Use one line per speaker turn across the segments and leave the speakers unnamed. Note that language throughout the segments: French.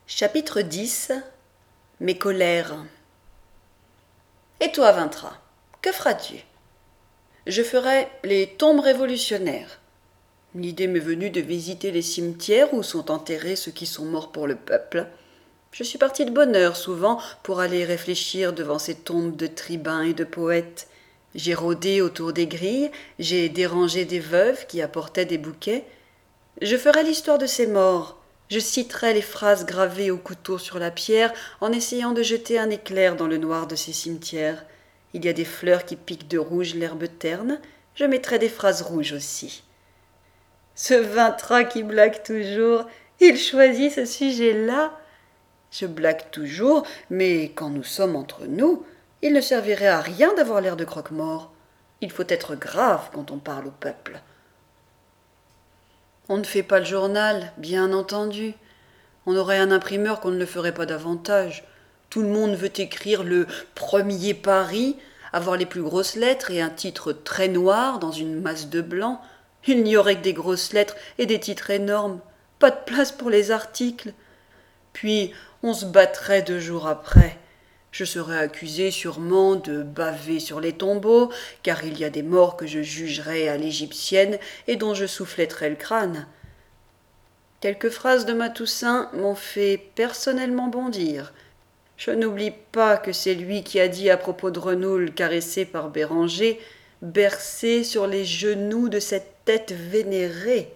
Chapitre 10. Mes colères. Et toi, Vintra, que feras-tu? Je ferai les tombes révolutionnaires. L'idée m'est venue de visiter les cimetières où sont enterrés ceux qui sont morts pour le peuple. Je suis partie de bonne heure souvent pour aller réfléchir devant ces tombes de tribuns et de poètes. J'ai rôdé autour des grilles, j'ai dérangé des veuves qui apportaient des bouquets. Je ferai l'histoire de ces morts. Je citerai les phrases gravées au couteau sur la pierre en essayant de jeter un éclair dans le noir de ces cimetières. Il y a des fleurs qui piquent de rouge l'herbe terne. Je mettrai des phrases rouges aussi. Ce Vintra qui blague toujours, il choisit ce sujet-là. Je blague toujours, mais quand nous sommes entre nous, il ne servirait à rien d'avoir l'air de croque-mort. Il faut être grave quand on parle au peuple. On ne fait pas le journal, bien entendu. On aurait un imprimeur qu'on ne le ferait pas davantage. Tout le monde veut écrire le premier Paris, avoir les plus grosses lettres et un titre très noir dans une masse de blanc. Il n'y aurait que des grosses lettres et des titres énormes. Pas de place pour les articles. Puis on se battrait 2 jours après. Je serais accusé sûrement de baver sur les tombeaux, car il y a des morts que je jugerais à l'égyptienne et dont je souffletterais le crâne. Quelques phrases de Matoussin m'ont fait personnellement bondir. Je n'oublie pas que c'est lui qui a dit à propos de Renoul caressé par Béranger, bercé sur les genoux de cette tête vénérée.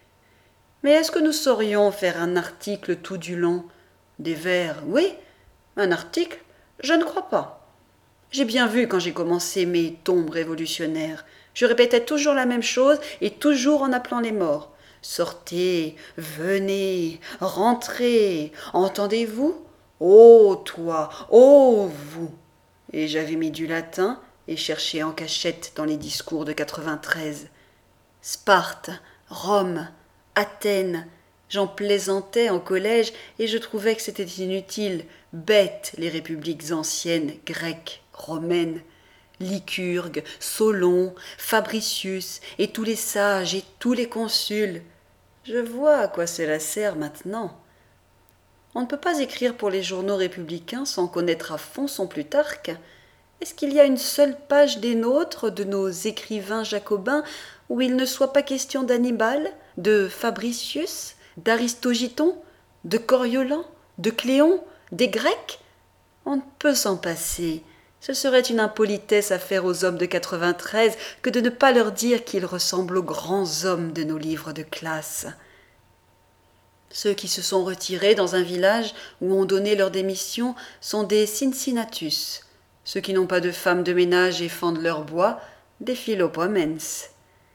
Mais est-ce que nous saurions faire un article tout du long? Des vers, oui. Un article, je ne crois pas. J'ai bien vu quand j'ai commencé mes tombes révolutionnaires. Je répétais toujours la même chose et toujours en appelant les morts. Sortez, venez, rentrez, entendez-vous? Ô toi, ô vous. Et j'avais mis du latin et cherché en cachette dans les discours de 93. Sparte, Rome, Athènes. J'en plaisantais en collège et je trouvais que c'était inutile, bêtes les républiques anciennes, grecques, romaines. Lycurgue, Solon, Fabricius, et tous les sages et tous les consuls. Je vois à quoi cela sert maintenant. On ne peut pas écrire pour les journaux républicains sans connaître à fond son Plutarque. Est-ce qu'il y a une seule page des nôtres, de nos écrivains jacobins, où il ne soit pas question d'Hannibal, de Fabricius, d'Aristogiton, de Coriolan, de Cléon, des Grecs? On ne peut s'en passer. Ce serait une impolitesse à faire aux hommes de 93 que de ne pas leur dire qu'ils ressemblent aux grands hommes de nos livres de classe. Ceux qui se sont retirés dans un village où ont donné leur démission sont des Cincinnatus. Ceux qui n'ont pas de femmes de ménage et fendent leur bois, des Philopomens.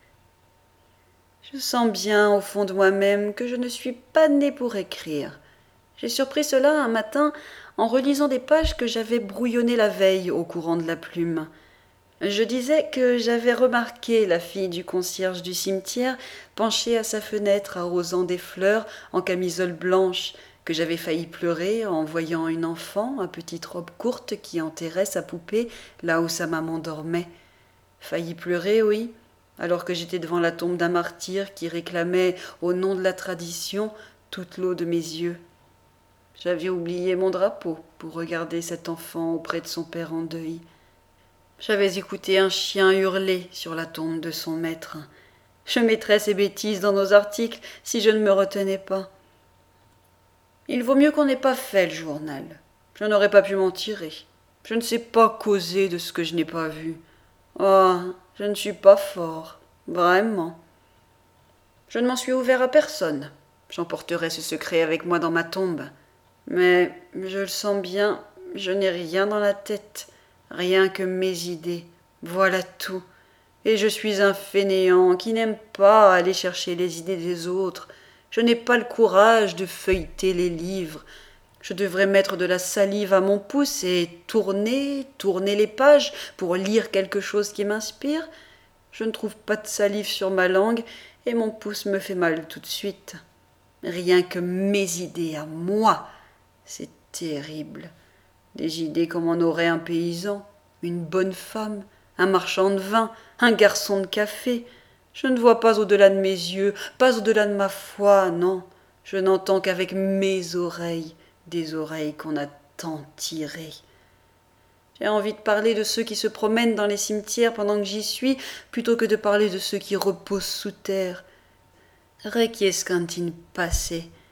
Je sens bien au fond de moi-même que je ne suis pas née pour écrire. J'ai surpris cela un matin en relisant des pages que j'avais brouillonnées la veille au courant de la plume. Je disais que j'avais remarqué la fille du concierge du cimetière penchée à sa fenêtre arrosant des fleurs en camisole blanche, que j'avais failli pleurer en voyant une enfant à petite robe courte qui enterrait sa poupée là où sa maman dormait. Failli pleurer, oui, alors que j'étais devant la tombe d'un martyr qui réclamait au nom de la tradition toute l'eau de mes yeux. J'avais oublié mon drapeau pour regarder cet enfant auprès de son père en deuil. J'avais écouté un chien hurler sur la tombe de son maître. Je mettrais ces bêtises dans nos articles si je ne me retenais pas. Il vaut mieux qu'on n'ait pas fait le journal. Je n'aurais pas pu m'en tirer. Je ne sais pas causer de ce que je n'ai pas vu. Oh, je ne suis pas fort, vraiment. Je ne m'en suis ouvert à personne. J'emporterai ce secret avec moi dans ma tombe. Mais je le sens bien, je n'ai rien dans la tête, rien que mes idées, voilà tout. Et je suis un fainéant qui n'aime pas aller chercher les idées des autres. Je n'ai pas le courage de feuilleter les livres. Je devrais mettre de la salive à mon pouce et tourner les pages pour lire quelque chose qui m'inspire. Je ne trouve pas de salive sur ma langue et mon pouce me fait mal tout de suite. Rien que mes idées à moi. C'est terrible. Des idées comme en aurait un paysan, une bonne femme, un marchand de vin, un garçon de café. Je ne vois pas au-delà de mes yeux, pas au-delà de ma foi, non. Je n'entends qu'avec mes oreilles. des oreilles qu'on a tant tirées. J'ai envie de parler de ceux qui se promènent dans les cimetières pendant que j'y suis, plutôt que de parler de ceux qui reposent sous terre. Requiescant in pace.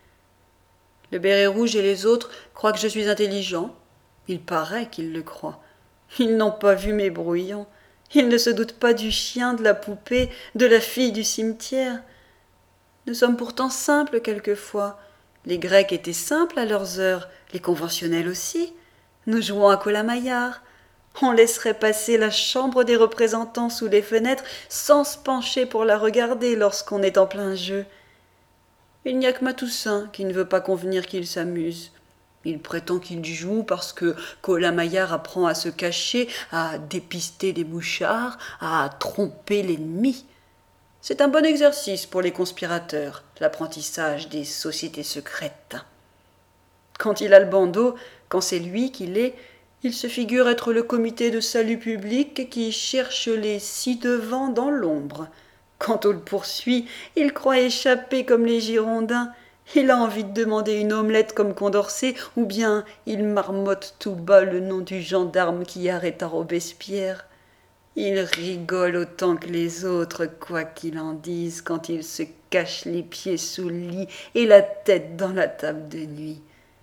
Le béret rouge et les autres croient que je suis intelligent. Il paraît qu'ils le croient. Ils n'ont pas vu mes brouillons. Ils ne se doutent pas du chien, de la poupée, de la fille du cimetière. Nous sommes pourtant simples quelquefois. Les Grecs étaient simples à leurs heures, les conventionnels aussi. Nous jouons à Colin-Maillard. On laisserait passer la chambre des représentants sous les fenêtres sans se pencher pour la regarder lorsqu'on est en plein jeu. Il n'y a que Matoussin qui ne veut pas convenir qu'il s'amuse. Il prétend qu'il joue parce que Colin-Maillard apprend à se cacher, à dépister les mouchards, à tromper l'ennemi. C'est un bon exercice pour les conspirateurs, l'apprentissage des sociétés secrètes. Quand il a le bandeau, quand c'est lui qui l'est, il se figure être le comité de salut public qui cherche les ci-devant dans l'ombre. Quand on le poursuit, il croit échapper comme les Girondins. Il a envie de demander une omelette comme Condorcet, ou bien il marmotte tout bas le nom du gendarme qui arrêta Robespierre. Il rigole autant que les autres, quoi qu'il en dise, quand il se cache les pieds sous le lit et la tête dans la table de nuit.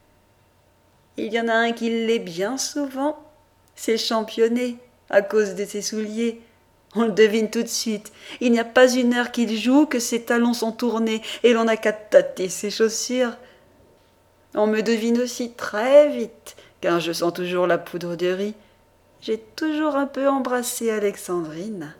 Il y en a un qui l'est bien souvent, c'est Championnet, à cause de ses souliers. On le devine tout de suite. Il n'y a pas une heure qu'il joue que ses talons sont tournés et l'on n'a qu'à tâter ses chaussures. On me devine aussi très vite, car je sens toujours la poudre de riz. J'ai toujours un peu embrassé Alexandrine.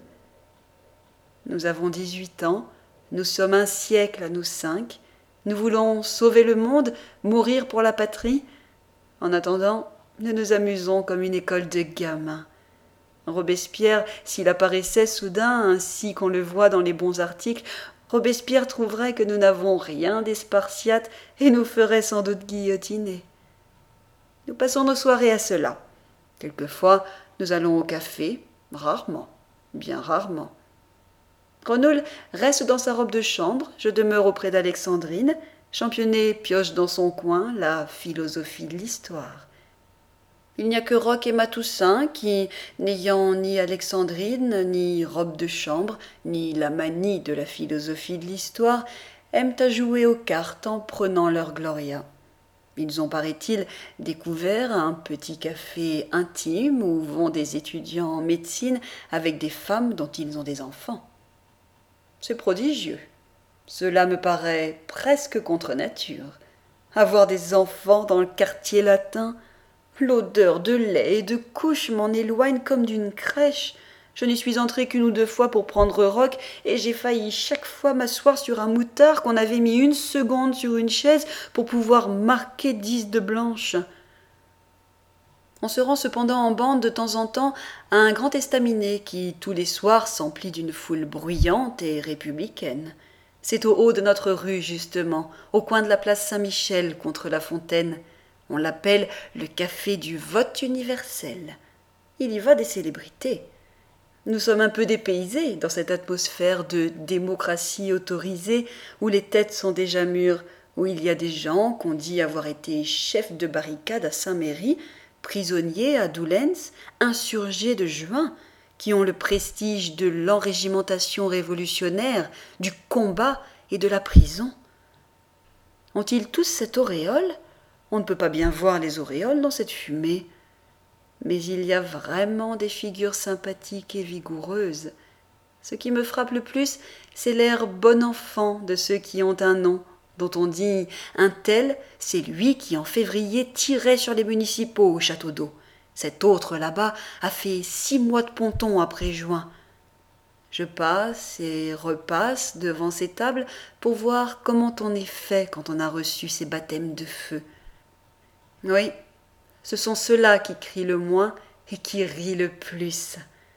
Nous avons 18 ans, nous sommes un siècle à nous 5. Nous voulons sauver le monde, mourir pour la patrie. En attendant, nous nous amusons comme une école de gamins. Robespierre, s'il apparaissait soudain, ainsi qu'on le voit dans les bons articles, Robespierre trouverait que nous n'avons rien des Spartiates et nous ferait sans doute guillotiner. Nous passons nos soirées à cela. Quelquefois, nous allons au café, rarement, bien rarement. Renaud reste dans sa robe de chambre, je demeure auprès d'Alexandrine. Championnet pioche dans son coin la philosophie de l'histoire. Il n'y a que Roch et Matoussin qui, n'ayant ni Alexandrine, ni robe de chambre, ni la manie de la philosophie de l'histoire, aiment à jouer aux cartes en prenant leur gloria. Ils ont, paraît-il, découvert un petit café intime où vont des étudiants en médecine avec des femmes dont ils ont des enfants. C'est prodigieux. Cela me paraît presque contre nature. Avoir des enfants dans le quartier latin, l'odeur de lait et de couches m'en éloigne comme d'une crèche. Je n'y suis entrée qu'une ou deux fois pour prendre Roch, et j'ai failli chaque fois m'asseoir sur un moutard qu'on avait mis 1 seconde sur une chaise pour pouvoir marquer 10 de blanche. On se rend cependant en bande de temps en temps à un grand estaminet qui, tous les soirs, s'emplit d'une foule bruyante et républicaine. C'est au haut de notre rue, justement, au coin de la place Saint-Michel contre la Fontaine. On l'appelle le café du vote universel. Il y va des célébrités. Nous sommes un peu dépaysés dans cette atmosphère de démocratie autorisée où les têtes sont déjà mûres, où il y a des gens qu'on dit avoir été chefs de barricade à Saint-Méry, prisonniers à Doullens, insurgés de juin, qui ont le prestige de l'enrégimentation révolutionnaire, du combat et de la prison. Ont-ils tous cette auréole ? On ne peut pas bien voir les auréoles dans cette fumée. Mais il y a vraiment des figures sympathiques et vigoureuses. Ce qui me frappe le plus, c'est l'air bon enfant de ceux qui ont un nom, dont on dit « un tel, c'est lui qui en février tirait sur les municipaux au château d'eau. Cet autre là-bas a fait 6 mois de ponton après juin. » Je passe et repasse devant ces tables pour voir comment on est fait quand on a reçu ces baptêmes de feu. Oui, ce sont ceux-là qui crient le moins et qui rient le plus.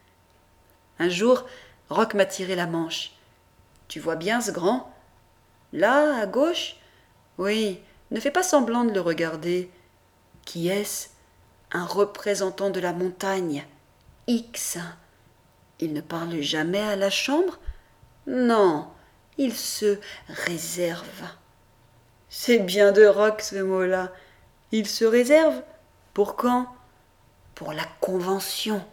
Un jour, Roch m'a tiré la manche. « Tu vois bien ce grand ? Là, à gauche ? Oui, ne fais pas semblant de le regarder. Qui est-ce ? Un représentant de la montagne. X. Il ne parle jamais à la chambre ? Non, il se réserve. C'est bien de Roch ce mot-là. Il se réserve. Pour quand? Pour la Convention.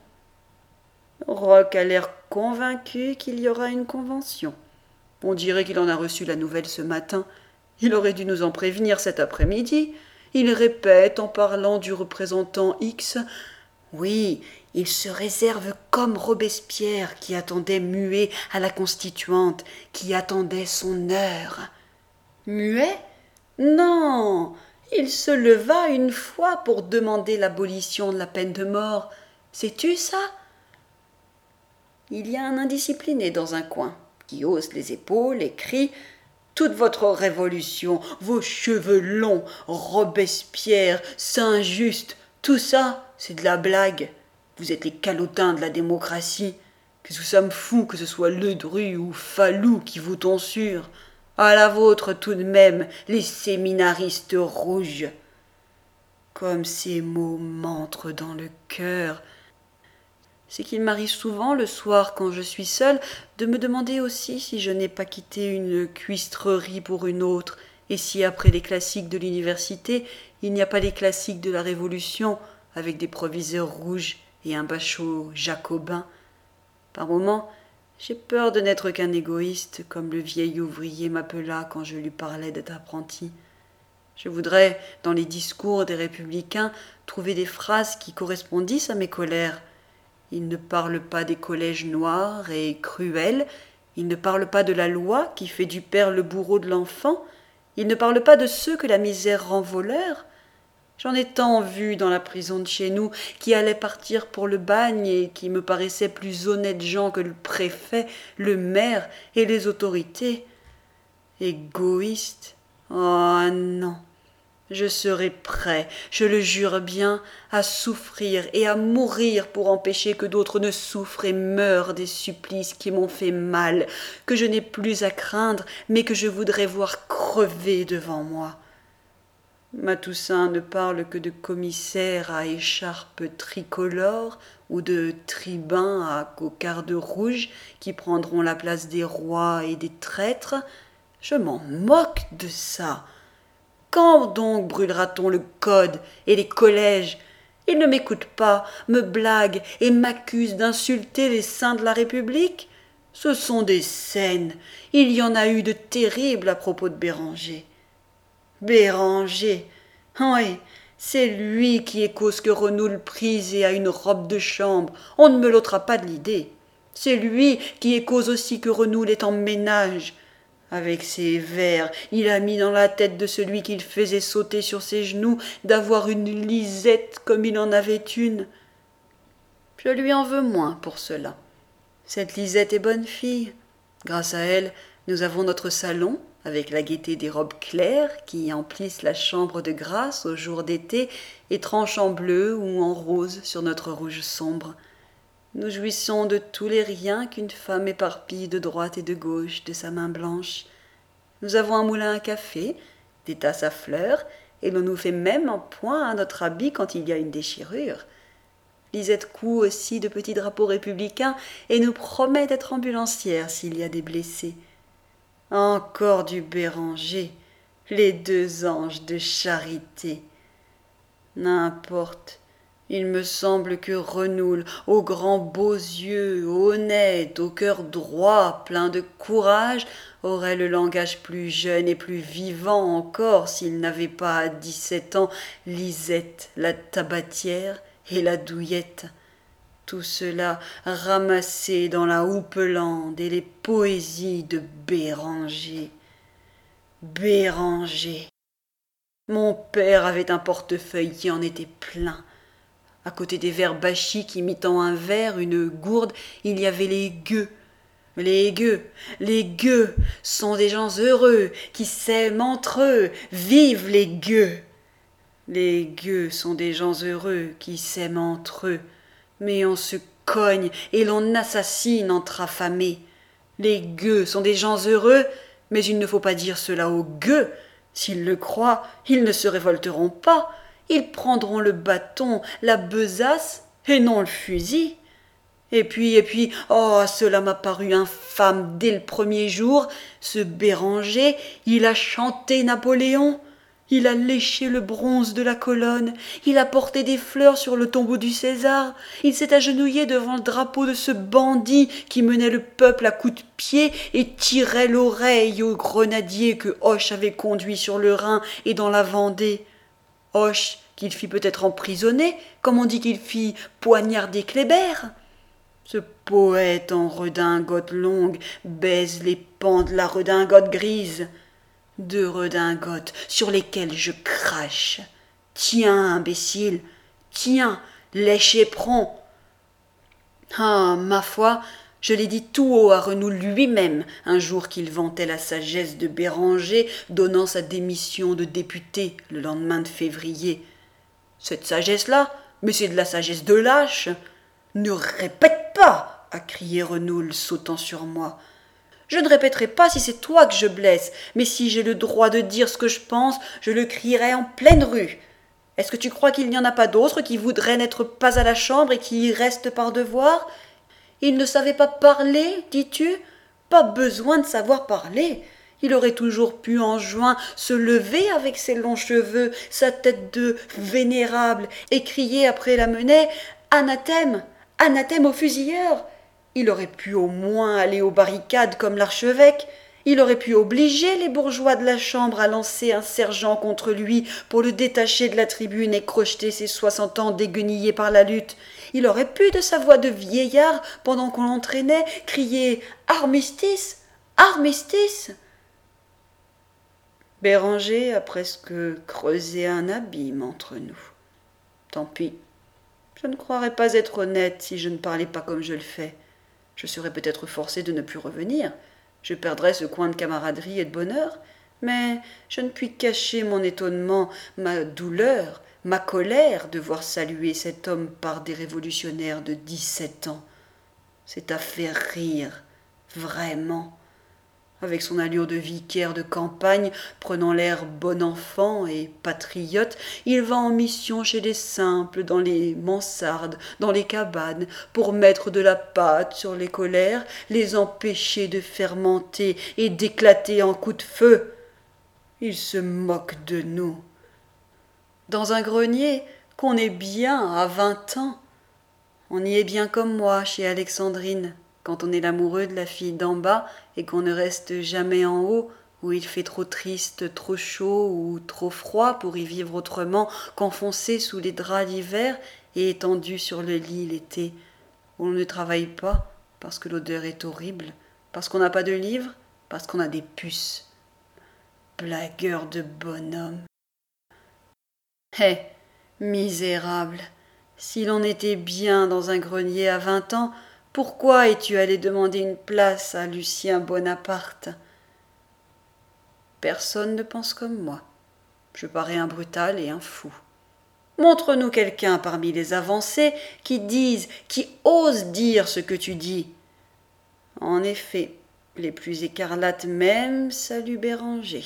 Roch a l'air convaincu qu'il y aura une convention. On dirait qu'il en a reçu la nouvelle ce matin. Il aurait dû nous en prévenir cet après-midi. Il répète en parlant du représentant X. Oui, il se réserve comme Robespierre qui attendait muet à la Constituante, qui attendait son heure. Muet? Non, il se leva une fois pour demander l'abolition de la peine de mort. Sais-tu ça? Il y a un indiscipliné dans un coin qui hausse les épaules et crie « Toute votre révolution, vos cheveux longs, Robespierre, c'est injuste, tout ça, c'est de la blague. Vous êtes les calotins de la démocratie. Qu'est-ce que ça me fout que ce soit Ledru ou Falloux qui vous tonsure? À la vôtre tout de même, les séminaristes rouges. » Comme ces mots m'entrent dans le cœur. C'est qu'il m'arrive souvent, le soir, quand je suis seule, de me demander aussi si je n'ai pas quitté une cuistrerie pour une autre, et si après les classiques de l'université, il n'y a pas les classiques de la Révolution, avec des proviseurs rouges et un bachot jacobin. Par moments, j'ai peur de n'être qu'un égoïste, comme le vieil ouvrier m'appela quand je lui parlais d'être apprenti. Je voudrais, dans les discours des républicains, trouver des phrases qui correspondissent à mes colères. Il ne parle pas des collèges noirs et cruels, il ne parle pas de la loi qui fait du père le bourreau de l'enfant, il ne parle pas de ceux que la misère rend voleurs. J'en ai tant vu dans la prison de chez nous qui allaient partir pour le bagne et qui me paraissaient plus honnêtes gens que le préfet, le maire et les autorités. Égoïste? Oh non! Je serai prêt, je le jure bien, à souffrir et à mourir pour empêcher que d'autres ne souffrent et meurent des supplices qui m'ont fait mal, que je n'ai plus à craindre, mais que je voudrais voir crever devant moi. Ma Toussaint ne parle que de commissaires à écharpe tricolore ou de tribuns à cocarde rouge qui prendront la place des rois et des traîtres. Je m'en moque de ça. Quand donc brûlera-t-on le code et les collèges? Il ne m'écoute pas, me blague et m'accuse d'insulter les saints de la République. Ce sont des scènes. Il y en a eu de terribles à propos de Béranger. Béranger? Oui, c'est lui qui est cause que Renoul prise et a une robe de chambre. On ne me l'ôtera pas de l'idée. C'est lui qui est cause aussi que Renoul est en ménage. Avec ses vers, il a mis dans la tête de celui qu'il faisait sauter sur ses genoux d'avoir une Lisette comme il en avait une. Je lui en veux moins pour cela. Cette Lisette est bonne fille. Grâce à elle, nous avons notre salon, avec la gaieté des robes claires qui emplissent la chambre de grâce au jour d'été et tranchent en bleu ou en rose sur notre rouge sombre. Nous jouissons de tous les riens qu'une femme éparpille de droite et de gauche de sa main blanche. Nous avons un moulin à café, des tasses à fleurs, et l'on nous fait même un point à notre habit quand il y a une déchirure. Lisette coud aussi de petits drapeaux républicains et nous promet d'être ambulancière s'il y a des blessés. Encore du Béranger, les deux anges de charité. N'importe. Il me semble que Renoul, aux grands beaux yeux, honnête, au cœur droit, plein de courage, aurait le langage plus jeune et plus vivant encore s'il n'avait pas à 17 ans Lisette, la tabatière et la douillette. Tout cela ramassé dans la houppelande et les poésies de Béranger. Béranger. Mon père avait un portefeuille qui en était plein. À côté des vers bachiques imitant un verre, une gourde, il y avait les gueux. Les gueux sont des gens heureux qui s'aiment entre eux. Vive les gueux! Les gueux sont des gens heureux qui s'aiment entre eux. Mais on se cogne et l'on assassine entre affamés. Les gueux sont des gens heureux, mais il ne faut pas dire cela aux gueux. S'ils le croient, ils ne se révolteront pas. Ils prendront le bâton, la besace, et non le fusil. Et puis, oh, cela m'a paru infâme dès le premier jour. Ce Béranger, il a chanté Napoléon. Il a léché le bronze de la colonne, il a porté des fleurs sur le tombeau du César, il s'est agenouillé devant le drapeau de ce bandit qui menait le peuple à coups de pied et tirait l'oreille aux grenadiers que Hoche avait conduits sur le Rhin et dans la Vendée. Hoche qu'il fit peut-être emprisonner, comme on dit qu'il fit poignarder Kléber. Ce poète en redingote longue baise les pans de la redingote grise. 2 redingotes sur lesquelles je crache. Tiens, imbécile, tiens, lèche éperon. Ah, ma foi, je l'ai dit tout haut à Renoul lui-même, un jour qu'il vantait la sagesse de Béranger, donnant sa démission de député le lendemain de février. Cette sagesse-là, mais c'est de la sagesse de lâche. Ne répète pas, a crié Renoul, sautant sur moi. Je ne répéterai pas si c'est toi que je blesse, mais si j'ai le droit de dire ce que je pense, je le crierai en pleine rue. Est-ce que tu crois qu'il n'y en a pas d'autres qui voudraient n'être pas à la chambre et qui y restent par devoir? Il ne savait pas parler, dis-tu? Pas besoin de savoir parler. Il aurait toujours pu en juin se lever avec ses longs cheveux, sa tête de vénérable, et crier après la Menet « Anathème! Anathème aux fusilleurs !» Il aurait pu au moins aller aux barricades comme l'archevêque. Il aurait pu obliger les bourgeois de la Chambre à lancer un sergent contre lui pour le détacher de la tribune et crocheter ses 60 ans déguenillés par la lutte. Il aurait pu, de sa voix de vieillard, pendant qu'on l'entraînait, crier « Armistice! Armistice !» Béranger a presque creusé un abîme entre nous. Tant pis. Je ne croirais pas être honnête si je ne parlais pas comme je le fais. Je serais peut-être forcé de ne plus revenir. Je perdrais ce coin de camaraderie et de bonheur, mais je ne puis cacher mon étonnement, ma douleur, ma colère de voir saluer cet homme par des révolutionnaires de 17 ans. C'est à faire rire, vraiment. Avec son allure de vicaire de campagne, prenant l'air bon enfant et patriote, il va en mission chez les simples, dans les mansardes, dans les cabanes, pour mettre de la pâte sur les colères, les empêcher de fermenter et d'éclater en coups de feu. Il se moque de nous. Dans un grenier, qu'on est bien à 20 ans. On y est bien comme moi, chez Alexandrine, quand on est l'amoureux de la fille d'en bas et qu'on ne reste jamais en haut, où il fait trop triste, trop chaud ou trop froid pour y vivre autrement qu'enfoncé sous les draps d'hiver et étendu sur le lit l'été, où on ne travaille pas parce que l'odeur est horrible, parce qu'on n'a pas de livres, parce qu'on a des puces. Blagueur de bonhomme. Hé, misérable, si l'on était bien dans un grenier à 20 ans, pourquoi es-tu allé demander une place à Lucien Bonaparte? Personne ne pense comme moi. Je parais un brutal et un fou. Montre-nous quelqu'un parmi les avancés qui osent dire ce que tu dis. En effet, les plus écarlates même saluent Béranger.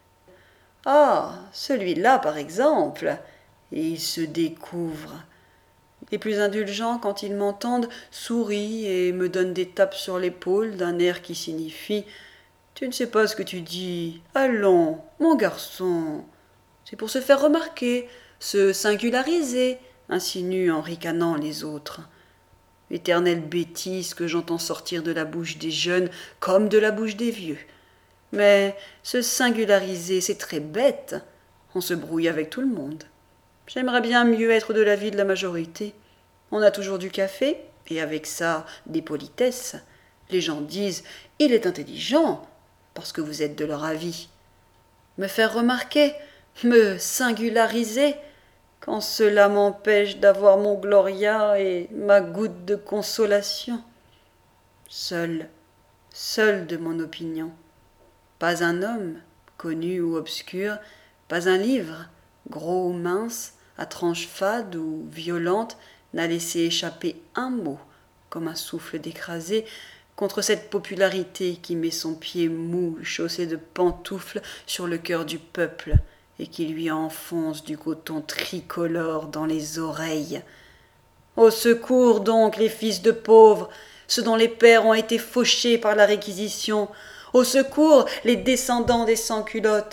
Ah, celui-là, par exemple, et il se découvre. Les plus indulgents, quand ils m'entendent, sourient et me donnent des tapes sur l'épaule d'un air qui signifie « Tu ne sais pas ce que tu dis. Allons, mon garçon. » C'est pour se faire remarquer, se singulariser, insinuent en ricanant les autres. Éternelle bêtise que j'entends sortir de la bouche des jeunes comme de la bouche des vieux. Mais se singulariser, c'est très bête. On se brouille avec tout le monde. J'aimerais bien mieux être de l'avis de la majorité. On a toujours du café, et avec ça, des politesses. Les gens disent « Il est intelligent », parce que vous êtes de leur avis. Me faire remarquer, me singulariser, quand cela m'empêche d'avoir mon gloria et ma goutte de consolation. Seul de mon opinion. Pas un homme, connu ou obscur, pas un livre, gros ou mince, à tranche fade ou violente, n'a laissé échapper un mot, comme un souffle d'écrasé, contre cette popularité qui met son pied mou, chaussé de pantoufles, sur le cœur du peuple, et qui lui enfonce du coton tricolore dans les oreilles. Au secours donc, les fils de pauvres, ceux dont les pères ont été fauchés par la réquisition, au secours, les descendants des sans-culottes,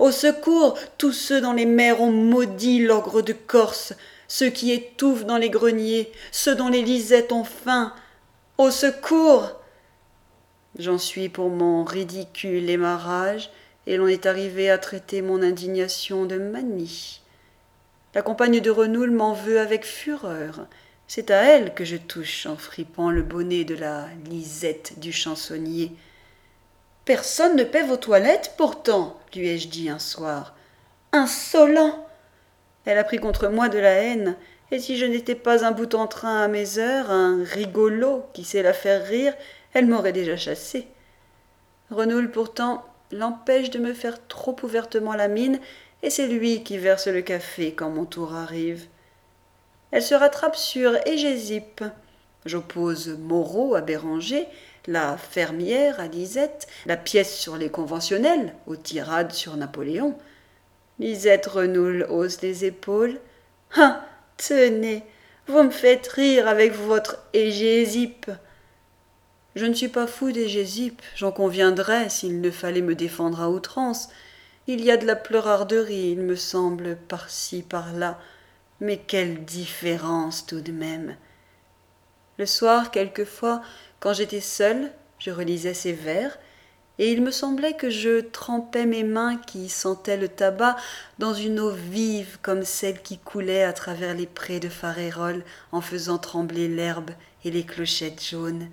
Au secours, tous ceux dans les mers ont maudit l'ogre de Corse, ceux qui étouffent dans les greniers, ceux dont les lisettes ont faim. Au secours! J'en suis pour mon ridicule et ma rage, et l'on est arrivé à traiter mon indignation de manie. La compagne de Renoul m'en veut avec fureur. C'est à elle que je touche en fripant le bonnet de la Lisette du chansonnier. Personne ne paie vos toilettes, pourtant, lui ai-je dit un soir. Insolent! Elle a pris contre moi de la haine, et si je n'étais pas un bout en train à mes heures, un rigolo qui sait la faire rire, elle m'aurait déjà chassé. Renoul, pourtant, l'empêche de me faire trop ouvertement la mine, et c'est lui qui verse le café quand mon tour arrive. Elle se rattrape sur Hégésippe. J'oppose Moreau à Béranger, la fermière à Lisette, la pièce sur les conventionnels aux tirades sur Napoléon. Lisette Renoul hausse les épaules. Ah, tenez, vous me faites rire avec votre Hégésippe. Je ne suis pas fou d'Hégésippe, j'en conviendrais s'il ne fallait me défendre à outrance. Il y a de la pleurarderie, il me semble, par-ci, par-là. Mais quelle différence tout de même! Le soir, quelquefois, quand j'étais seule, je relisais ces vers, et il me semblait que je trempais mes mains qui sentaient le tabac dans une eau vive comme celle qui coulait à travers les prés de Farérols en faisant trembler l'herbe et les clochettes jaunes.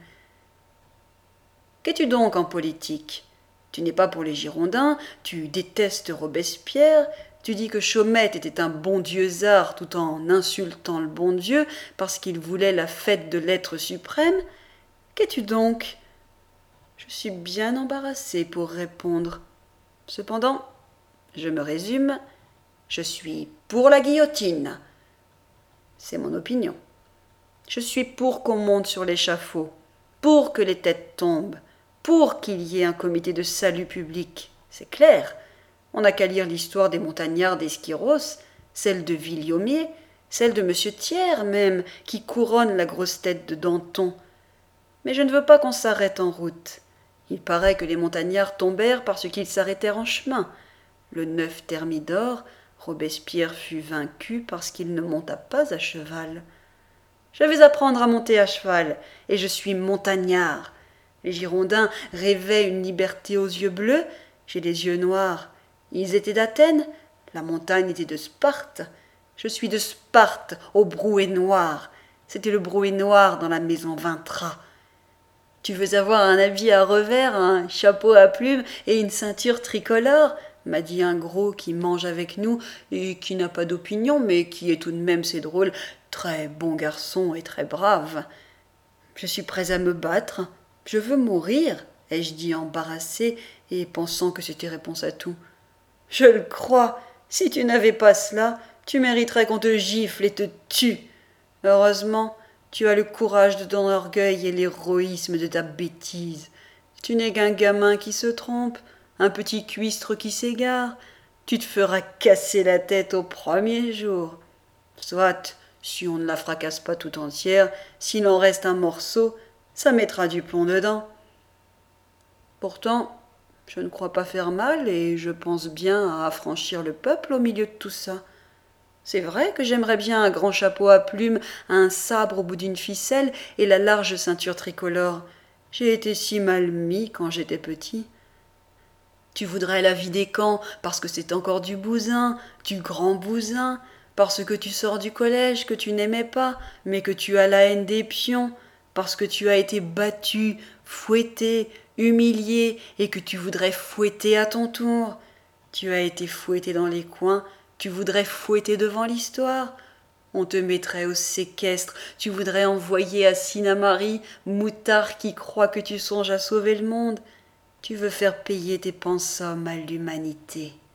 Qu'es-tu donc en politique? Tu n'es pas pour les Girondins, tu détestes Robespierre, tu dis que Chaumette était un bon dieu-zard tout en insultant le bon Dieu parce qu'il voulait la fête de l'être suprême. Qu'es-tu donc? Je suis bien embarrassée pour répondre. Cependant, je me résume, je suis pour la guillotine. C'est mon opinion. Je suis pour qu'on monte sur l'échafaud, pour que les têtes tombent, pour qu'il y ait un comité de salut public. C'est clair. On n'a qu'à lire l'histoire des montagnards d'Esquiros, celle de Villaumier, celle de M. Thiers même, qui couronne la grosse tête de Danton. Mais je ne veux pas qu'on s'arrête en route. Il paraît que les montagnards tombèrent parce qu'ils s'arrêtèrent en chemin. Le 9 Thermidor, Robespierre fut vaincu parce qu'il ne monta pas à cheval. Je vais apprendre à monter à cheval, et je suis montagnard. Les Girondins rêvaient une liberté aux yeux bleus, j'ai les yeux noirs. Ils étaient d'Athènes, la montagne était de Sparte. Je suis de Sparte, au brouet noir. C'était le brouet noir dans la maison Vintra. Tu veux avoir un habit à revers, un chapeau à plumes et une ceinture tricolore, m'a dit un gros qui mange avec nous et qui n'a pas d'opinion, mais qui est tout de même, c'est drôle, très bon garçon et très brave. Je suis prêt à me battre. Je veux mourir, ai-je dit embarrassé et pensant que c'était réponse à tout. Je le crois. Si tu n'avais pas cela, tu mériterais qu'on te gifle et te tue. Heureusement, tu as le courage de ton orgueil et l'héroïsme de ta bêtise. Tu n'es qu'un gamin qui se trompe, un petit cuistre qui s'égare. Tu te feras casser la tête au premier jour. Soit, si on ne la fracasse pas tout entière, s'il en reste un morceau, ça mettra du plomb dedans. Pourtant, je ne crois pas faire mal et je pense bien à affranchir le peuple au milieu de tout ça. C'est vrai que j'aimerais bien un grand chapeau à plumes, un sabre au bout d'une ficelle et la large ceinture tricolore. J'ai été si mal mis quand j'étais petit. Tu voudrais la vie des camps parce que c'est encore du bousin, du grand bousin, parce que tu sors du collège que tu n'aimais pas, mais que tu as la haine des pions, parce que tu as été battu, fouetté, humilié, et que tu voudrais fouetter à ton tour. Tu as été fouetté dans les coins, tu voudrais fouetter devant l'histoire. On te mettrait au séquestre, tu voudrais envoyer à Sinnamary, moutard qui croit que tu songes à sauver le monde. Tu veux faire payer tes pensums à l'humanité.